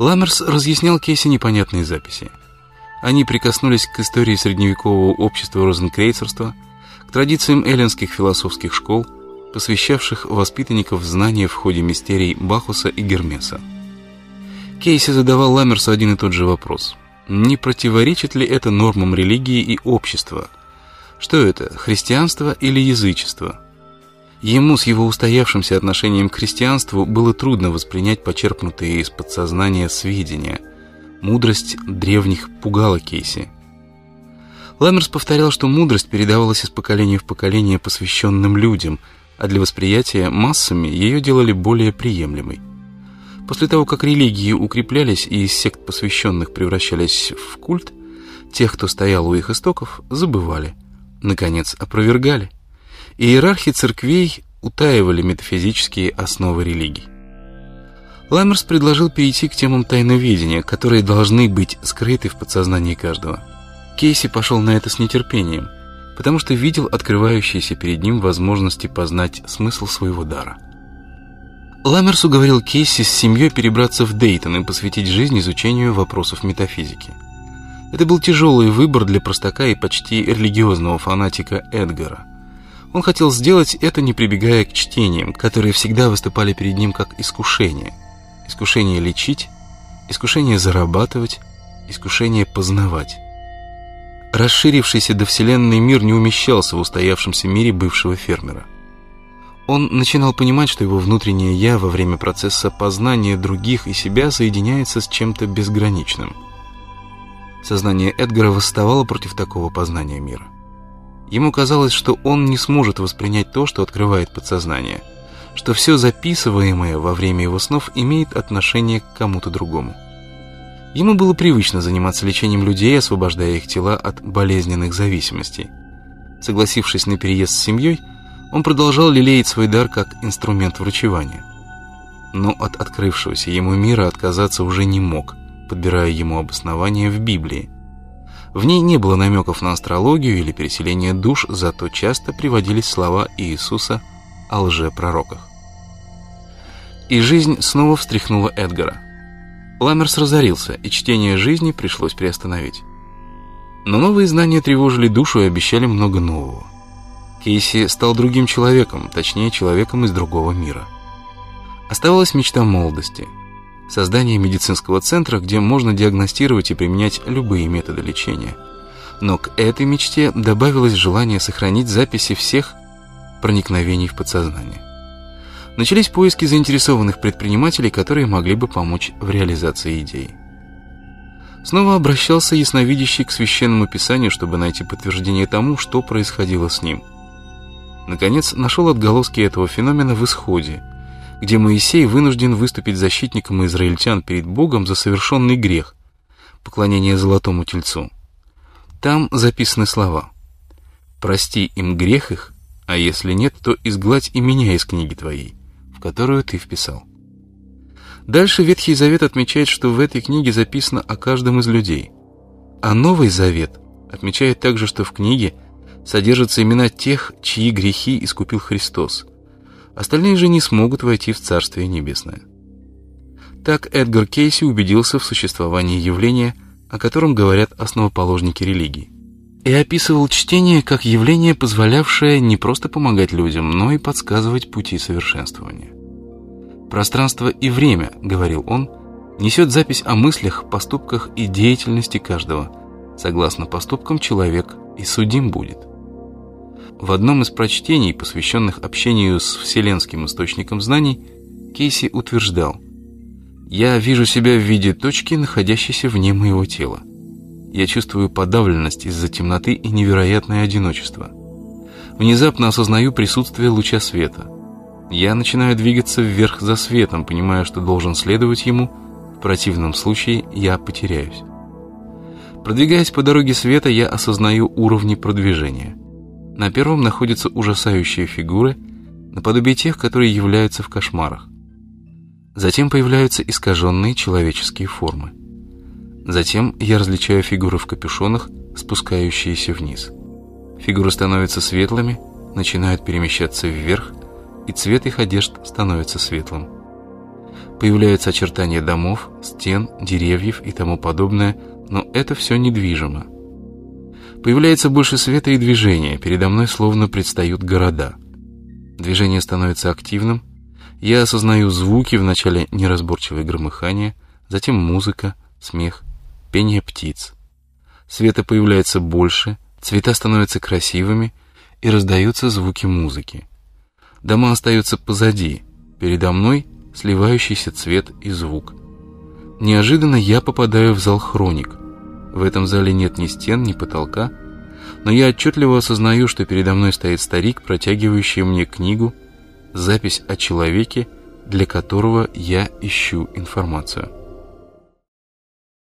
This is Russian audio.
Ламмерс разъяснял Кейси непонятные записи. Они прикоснулись к истории средневекового общества розенкрейцерства, к традициям эллинских философских школ, посвящавших воспитанников знания в ходе мистерий Бахуса и Гермеса. Кейси задавал Ламмерсу один и тот же вопрос. Не противоречит ли это нормам религии и общества? Что это, христианство или язычество? Ему с его устоявшимся отношением к христианству было трудно воспринять почерпнутые из подсознания сведения. Мудрость древних пугала Кейси. Ламмерс повторял, что мудрость передавалась из поколения в поколение посвященным людям, а для восприятия массами ее делали более приемлемой. После того, как религии укреплялись и из сект посвященных превращались в культ, тех, кто стоял у их истоков, забывали, наконец, опровергали. Иерархи церквей утаивали метафизические основы религий. Ламмерс предложил перейти к темам тайноведения, которые должны быть скрыты в подсознании каждого. Кейси пошел на это с нетерпением, потому что видел открывающиеся перед ним возможности познать смысл своего дара. Ламмерс уговорил Кейси с семьей перебраться в Дейтон и посвятить жизнь изучению вопросов метафизики. Это был тяжелый выбор для простака и почти религиозного фанатика Эдгара. Он хотел сделать это, не прибегая к чтениям, которые всегда выступали перед ним как искушение. Искушение лечить, искушение зарабатывать, искушение познавать. Расширившийся до вселенной мир не умещался в устоявшемся мире бывшего фермера. Он начинал понимать, что его внутреннее «я» во время процесса познания других и себя соединяется с чем-то безграничным. Сознание Эдгара восставало против такого познания мира. Ему казалось, что он не сможет воспринять то, что открывает подсознание, что все записываемое во время его снов имеет отношение к кому-то другому. Ему было привычно заниматься лечением людей, освобождая их тела от болезненных зависимостей. Согласившись на переезд с семьей, он продолжал лелеять свой дар как инструмент врачевания. Но от открывшегося ему мира отказаться уже не мог, подбирая ему обоснование в Библии. В ней не было намеков на астрологию или переселение душ, зато часто приводились слова Иисуса о лжепророках. И жизнь снова встряхнула Эдгара. Ламмерс разорился, и чтение жизни пришлось приостановить. Но новые знания тревожили душу и обещали много нового. Кейси стал другим человеком, точнее, человеком из другого мира. Оставалась мечта молодости – создание медицинского центра, где можно диагностировать и применять любые методы лечения. Но к этой мечте добавилось желание сохранить записи всех проникновений в подсознание. Начались поиски заинтересованных предпринимателей, которые могли бы помочь в реализации идеи. Снова обращался ясновидящий к Священному Писанию, чтобы найти подтверждение тому, что происходило с ним. Наконец, нашел отголоски этого феномена в Исходе, где Моисей вынужден выступить защитником израильтян перед Богом за совершенный грех – поклонение золотому тельцу. Там записаны слова: «Прости им грех их, а если нет, то изгладь и меня из книги твоей, в которую ты вписал». Дальше Ветхий Завет отмечает, что в этой книге записано о каждом из людей. А Новый Завет отмечает также, что в книге содержатся имена тех, чьи грехи искупил Христос. Остальные же не смогут войти в Царствие Небесное. Так Эдгар Кейси убедился в существовании явления, о котором говорят основоположники религии, и описывал чтение как явление, позволявшее не просто помогать людям, но и подсказывать пути совершенствования. «Пространство и время, — говорил он, — несет запись о мыслях, поступках и деятельности каждого. Согласно поступкам человек и судим будет». В одном из прочтений, посвященных общению с вселенским источником знаний, Кейси утверждал: «Я вижу себя в виде точки, находящейся вне моего тела. Я чувствую подавленность из-за темноты и невероятное одиночество. Внезапно осознаю присутствие луча света. Я начинаю двигаться вверх за светом, понимая, что должен следовать ему, в противном случае я потеряюсь. Продвигаясь по дороге света, я осознаю уровни продвижения. На первом находятся ужасающие фигуры, наподобие тех, которые являются в кошмарах. Затем появляются искаженные человеческие формы. Затем я различаю фигуры в капюшонах, спускающиеся вниз. Фигуры становятся светлыми, начинают перемещаться вверх, и цвет их одежд становится светлым. Появляются очертания домов, стен, деревьев и тому подобное, но это все недвижимо. Появляется больше света и движения, передо мной словно предстают города. Движение становится активным, я осознаю звуки, вначале неразборчивое громыхание, затем музыка, смех, пение птиц. Света появляется больше, цвета становятся красивыми и раздаются звуки музыки. Дома остаются позади, передо мной сливающийся цвет и звук. Неожиданно я попадаю в зал хроник. В этом зале нет ни стен, ни потолка, но я отчетливо осознаю, что передо мной стоит старик, протягивающий мне книгу, запись о человеке, для которого я ищу информацию.